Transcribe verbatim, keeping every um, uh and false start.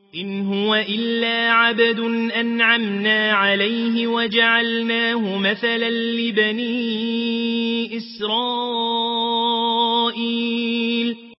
إن هو إلا عبد أنعمنا عليه وجعلناه مثلا لبني إسرائيل